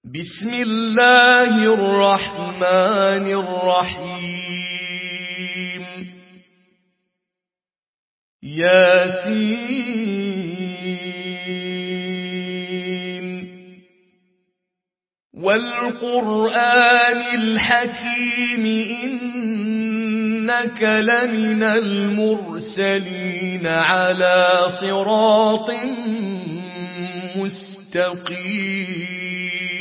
بسم الله الرحمن الرحيم ياسين والقرآن الحكيم إنك لمن المرسلين على صراط مستقيم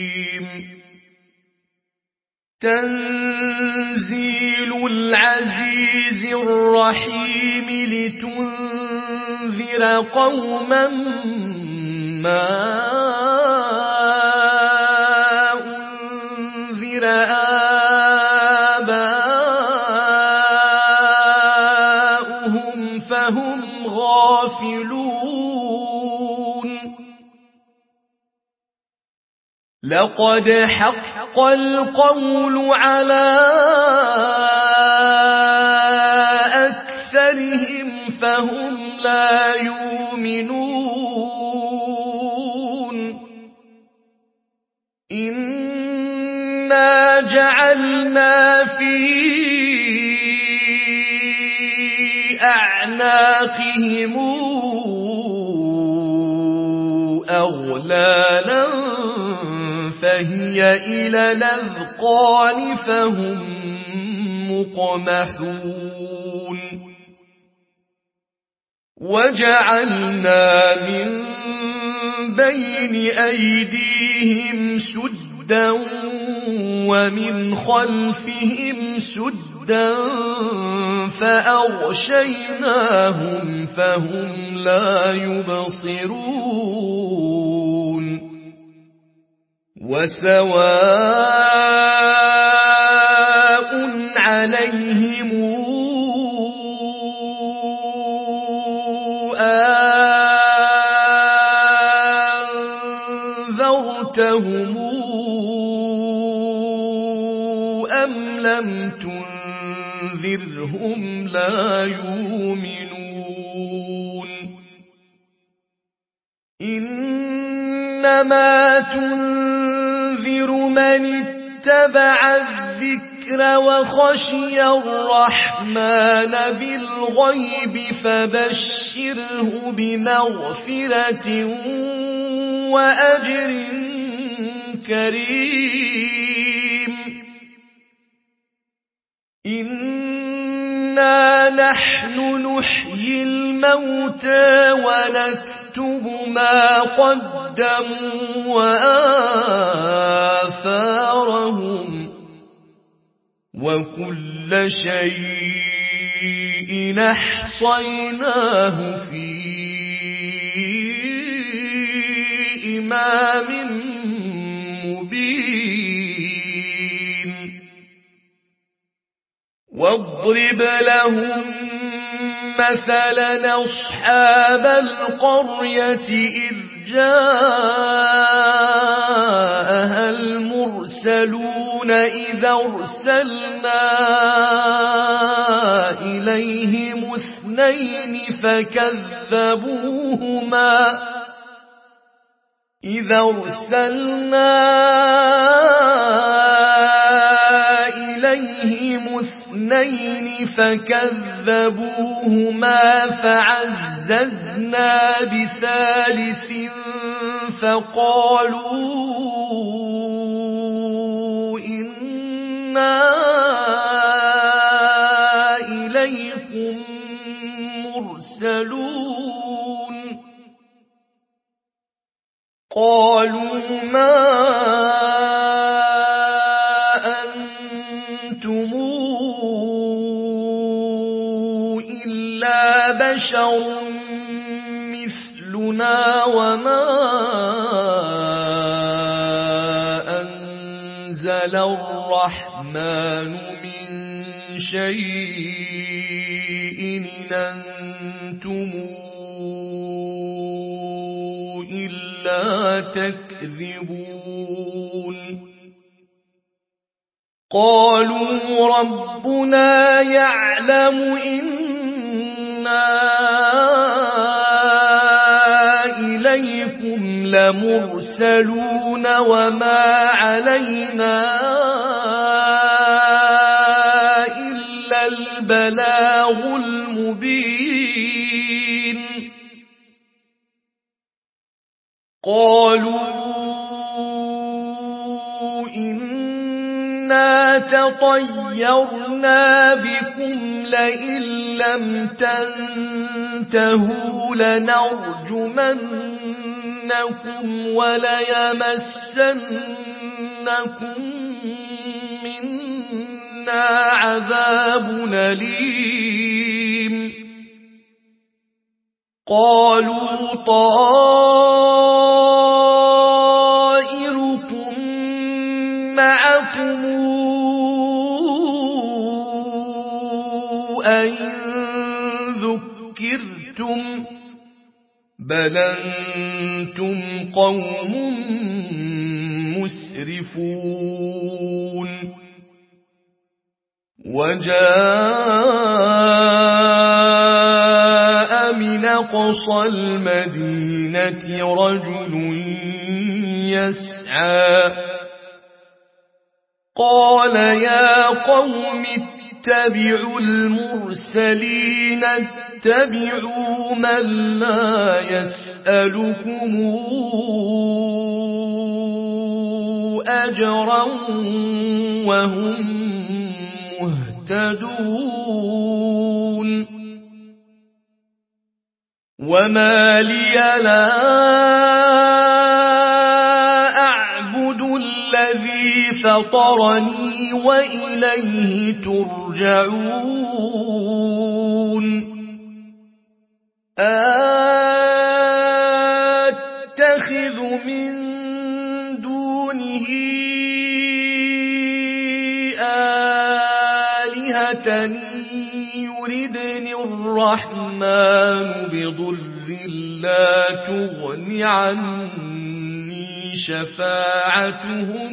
تنزيل العزيز الرحيم لتنذر قوما ما أنذر آباؤهم فهم غافلون لقد حق القول على أكثرهم فهم لا يؤمنون إنا جعلنا في أعناقهم أغلالا فهي إلى الأذقان فهم مقمحون وجعلنا من بين أيديهم سدا ومن خلفهم سدا فأغشيناهم فهم لا يبصرون وسواء عليهم أنذرتهم أم لم تنذرهم لا يؤمنون إنما تنذر من اتبع الذكر وخشي الرحمن بالغيب فبشره بمغفرة وأجر كريم إنا نحن نحيي الموتى ونكتب ما قدموا وآثارهم وكل شيء أحصيناه في إمام مبين واضرب لهم مثلا أصحاب القرية إذ جاءها المرسلون إذا أرسلنا إليهم اثنين فكذبوهما فعززنا بثالث فقالوا إنا إليكم مرسلون قالوا ما أنتم إلا بشر مثلنا وما أنزل الرحمن من شيء إن أنتم إلا تكذبون قالوا ربنا يعلم إنا إليكم لمرسلون وما علينا إلا البلاغ المبين قالوا إنا تطيرنا بكم لئن لم تنتهوا لنرجمنكم وليمسنكم منا عذاب أليم قالوا طائركم معكم أئن ذكرتم بل أنتم قوم مسرفون وجاء من أقصى المدينة رجل يسعى قال يا قوم اتبعوا المرسلين اتبعوا من لا يسألكم أجرا وهم مهتدون وما لي لا أعبد الذي فطرني وإليه ترجعون أتخذ من دونه آلهة يردني الرحمن بضر لا تغن عني شفاعتهم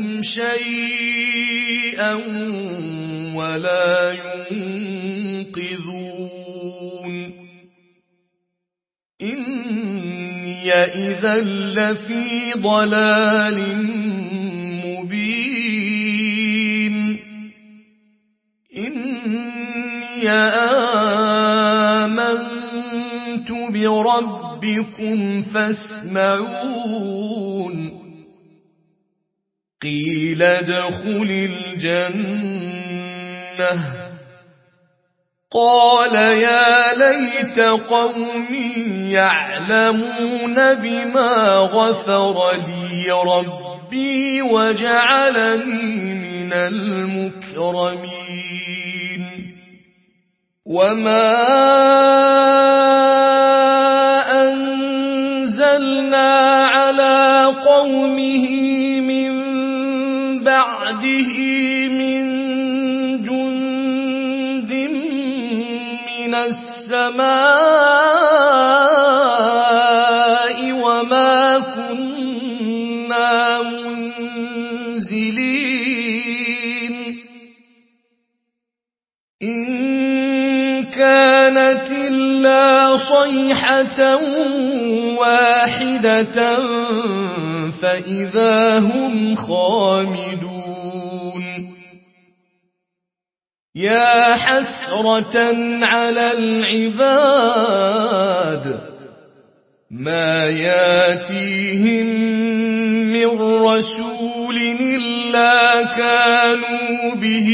شيئا ولا ينقذون إني إذا لفي ضلال مبين إني آمنت بربكم فاسمعون قيل ادخل الجنة قال يا ليت قومي يعلمون بما غفر لي ربي وجعلني من المكرمين وما أنزلنا على قومه من بعده من جند من السماء وما كنا منزلين إن كانت إلا صيحة واحدة فإذا هم خامدون يا حسرة على العباد ما ياتيهم من رسول إلا كانوا به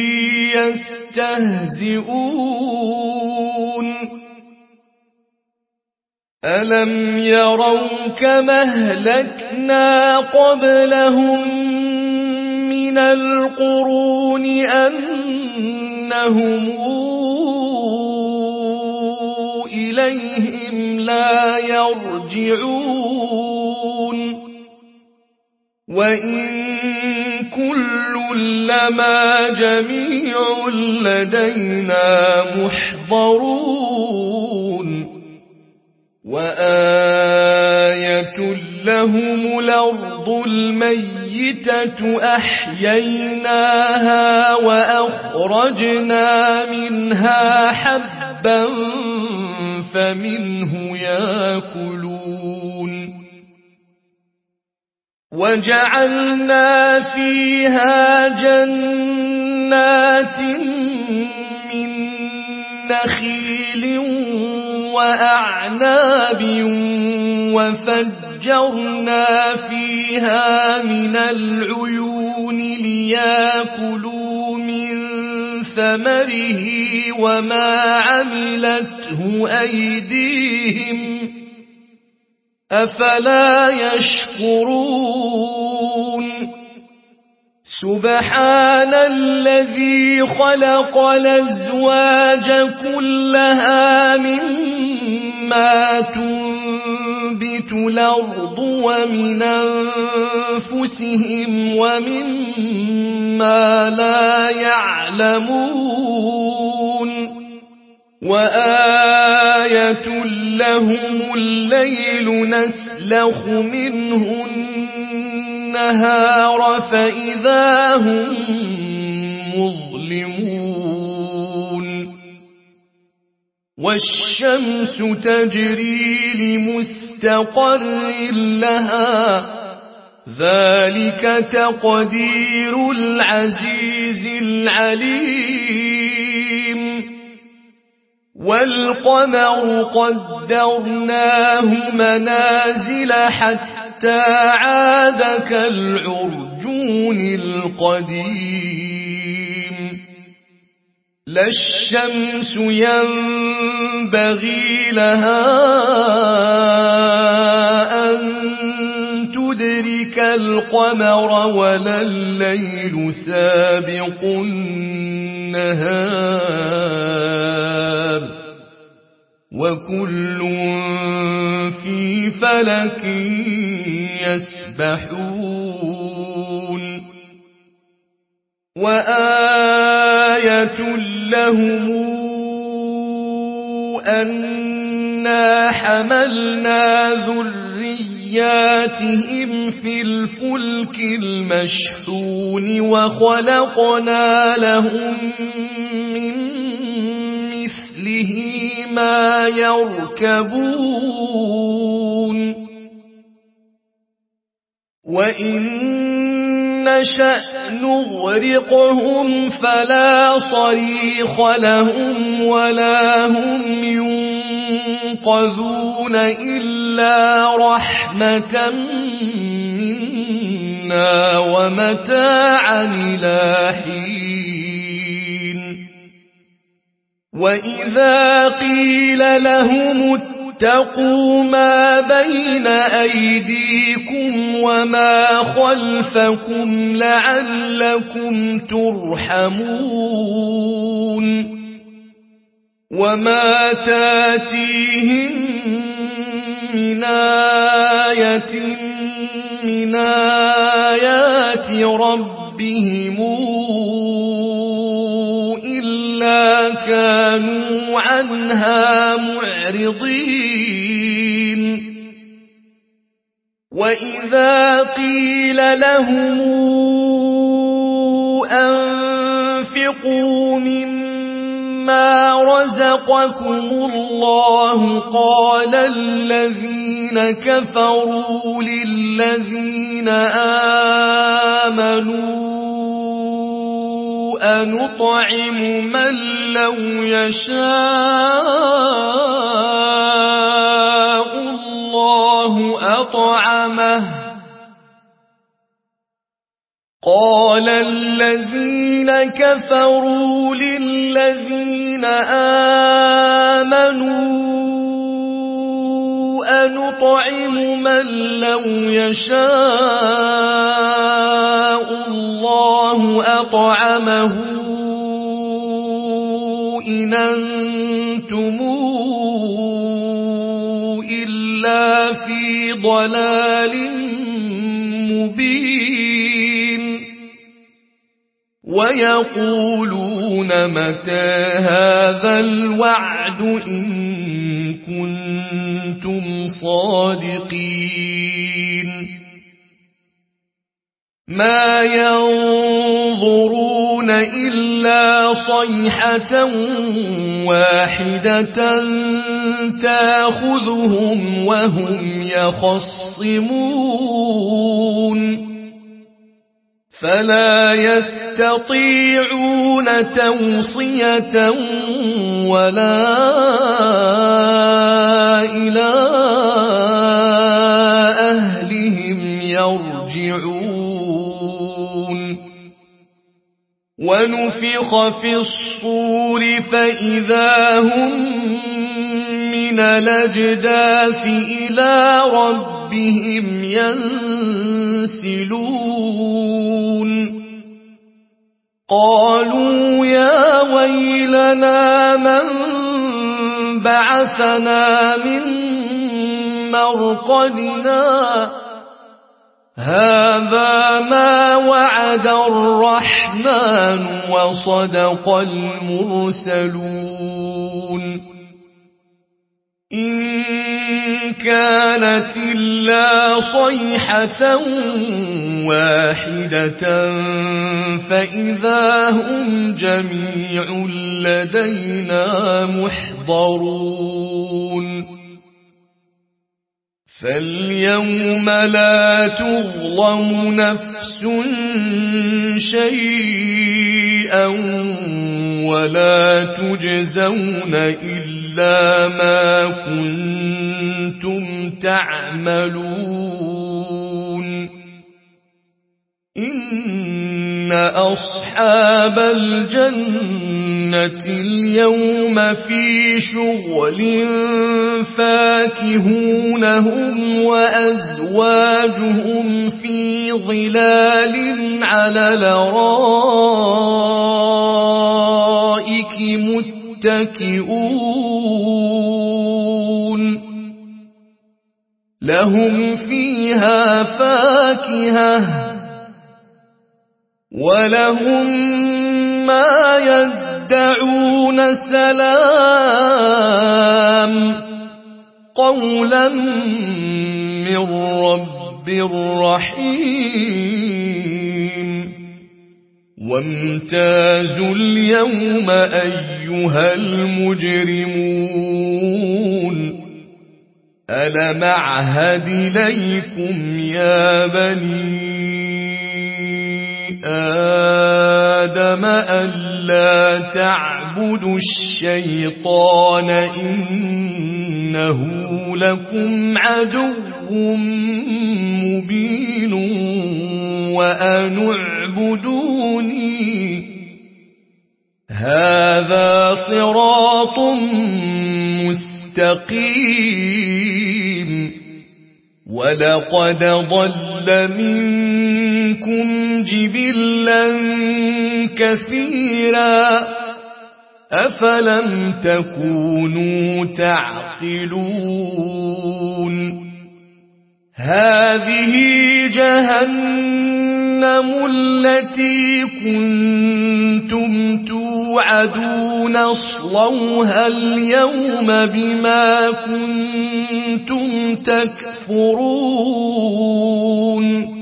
يستهزئون ألم يروا كما أهلكنا قبلهم من القرون أنهم إليهم لا يرجعون وإن كل لما جميع لدينا محضرون وآية لهم الأرض الميتة أحييناها وأخرجنا منها حبا فمنه يأكلون وجعلنا فيها جنات من نخيل وأعناب وفجرنا فيها من العيون ليأكلوا من ثمره وما عملته أيديهم أفلا يشكرون سبحان الذي خلق الأزواج كلها مما تنبت الأرض ومن أنفسهم ومما لا يعلمون وآية لهم الليل نسلخ منه النهار فإذا هم مظلمون والشمس تجري لمستقر لها ذلك تقدير العزيز العليم والقمر قدرناه منازل حتى عاد كالعرجون القديم لا الشمس ينبغي لها أن تدرك القمر ولا الليل سابق النهار وكل في فلك يسبحون وآية لهم أنا حملنا ذرياتهم في الفلك المشحون وخلقنا لهم من مثله ما يركبون وإن نشأ نغرقهم فلا صريخ لهم ولا هم ينقذون إلا رحمة منا ومتاعا إلى حين وإذا قيل لهم اتقوا ما بين أيديكم وما خلفكم لعلكم ترحمون وما تاتيهم من آية من آيات ربهم إلا كانوا عنها معرضين وإذا قيل لهم أنفقوا مما رزقكم الله قال الذين كفروا للذين آمنوا أنطعم من لو يشاء الله أطعمه قال الذين كفروا للذين آمنوا أنطعم من لو يشاء الله أطعمه إن أنتم إلا في ضلال مبين ويقولون متى هذا الوعد إن كنتم صادقين ما ينظرون إلا صيحة واحدة تأخذهم وهم يخصمون فلا يستطيعون توصية ولا إلى أهلهم يرجعون ونفخ في الصور فإذا هم من الأجداث إلى ربهم ينسلون قالوا يا ويلنا من بعثنا من مرقدنا هذا ما وعد الرحمن وصدق المرسلون إن كانت إلا صيحة واحدة فإذا هم جميع لدينا محضرون فاليوم لا تظلم نفس شيئا ولا تجزون إلا ما كنتم تعملون إن أصحاب الجنة اليوم في شغل فاكهون هم وأزواجهم في ظلال على الأرائك متكئون لهم فيها فاكهة ولهم ما يدعون سلام قولا من رب رحيم وامتازوا اليوم أيها المجرمون ألم أعهد إليكم يا بني آدم ألا تعبدوا الشيطان إنه لكم عدو مبين وأن اعبدوني هذا صراط مستقيم ولقد ضل منكم جبلا كثيرا أفلم تكونوا تعقلون هذه جهنم التي كنتم توعدون اصلوها اليوم بما كنتم تكفرون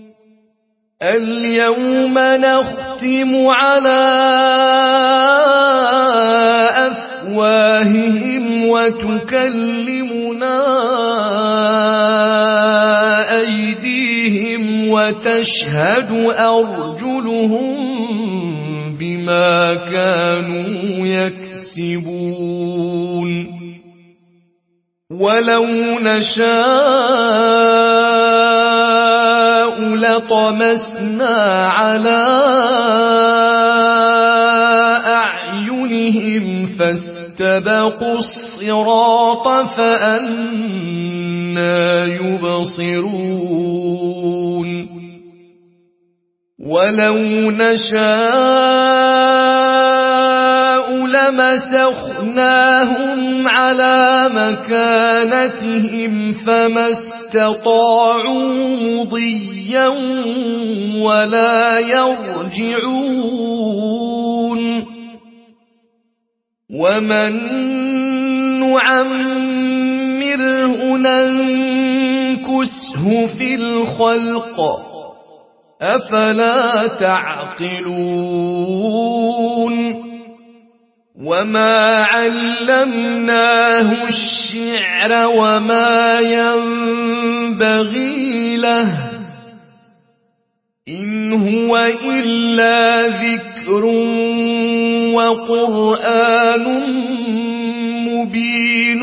اليوم نختم على أفواههم وتكلمنا أيديهم وتشهد أرجلهم بما كانوا يكسبون ولو نشاء لطمسنا على أعينهم فاستبقوا الصراط فأنى يبصرون ولو نشاء لمسخناهم على مكانتهم فما استطاعوا مضيا ولا يرجعون ومن نعمره ننكسه في الخلق أفلا تعقلون يعقلون وما علمناه الشعر وما ينبغي له إن هو إلا ذكر وقرآن مبين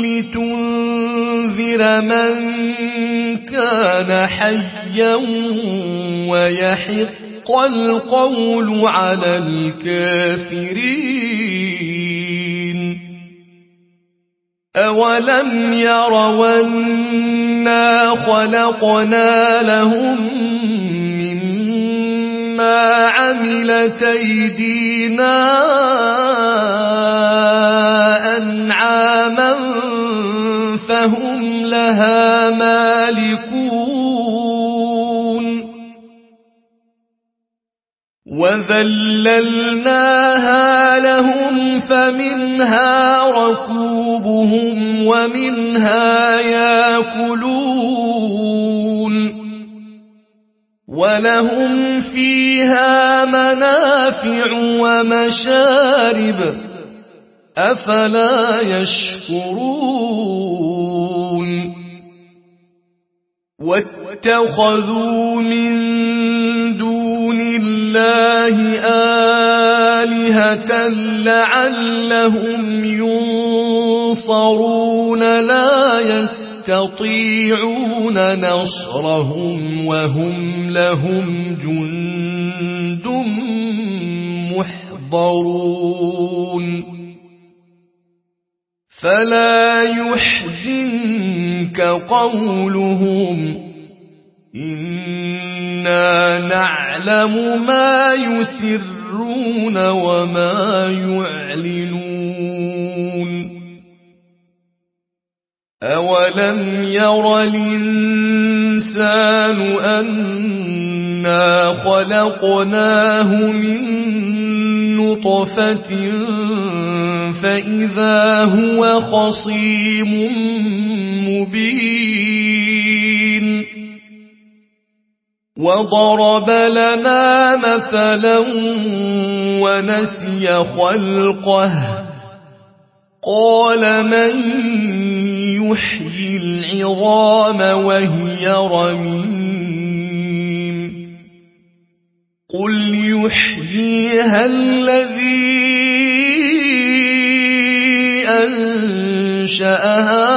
لتنذر من كان حيا ويحق القول على الكافرين أولم يروا أنا خلقنا لهم مما عملت أيدينا أنعاما فهم لها مالكون وذللناها لهم فمنها ركوبهم ومنها يأكلون ولهم فيها منافع ومشارب أفلا يشكرون واتخذوا من دون الله آلهة لعلهم ينصرون لا يستطيعون نصرهم وهم لهم جند محضرون فلا يحزنك قولهم إنا نعلم ما يسرون وما يعلنون أولم ير الإنسان أنا خلقناه من نطفة فإذا هو خصيم مبين وضرب لنا مثلا ونسي خلقه قال من يحيي العظام وهي رميم قل يحييها الذي أنشأها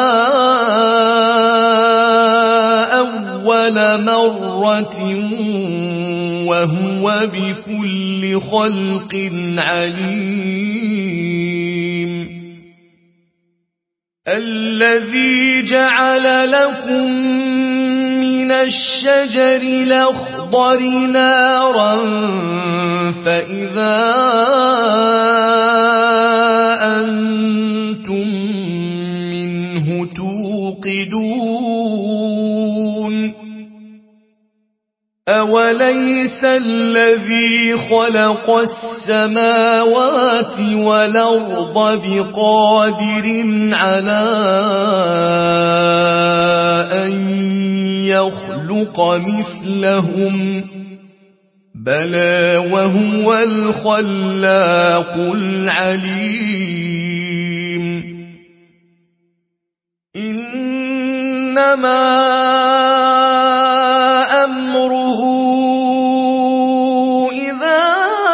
أول مرة وهو بكل خلق عليم الذي جعل لكم من الشجر الأخضر نارا فإذا أنتم منه توقدون أوليس الذي خلق السماوات والأرض بقادر على أن يخلق مثلهم بلى وهو الخلاق العليم إنما أمره إذا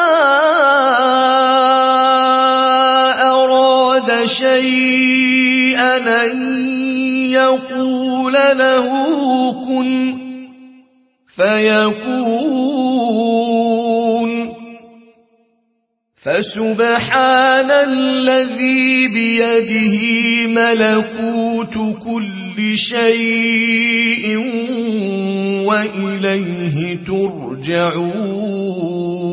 أراد شيئا أن يقول له كن فيكون فسبحان الذي بيده ملكوت كل شيء وإليه ترجعون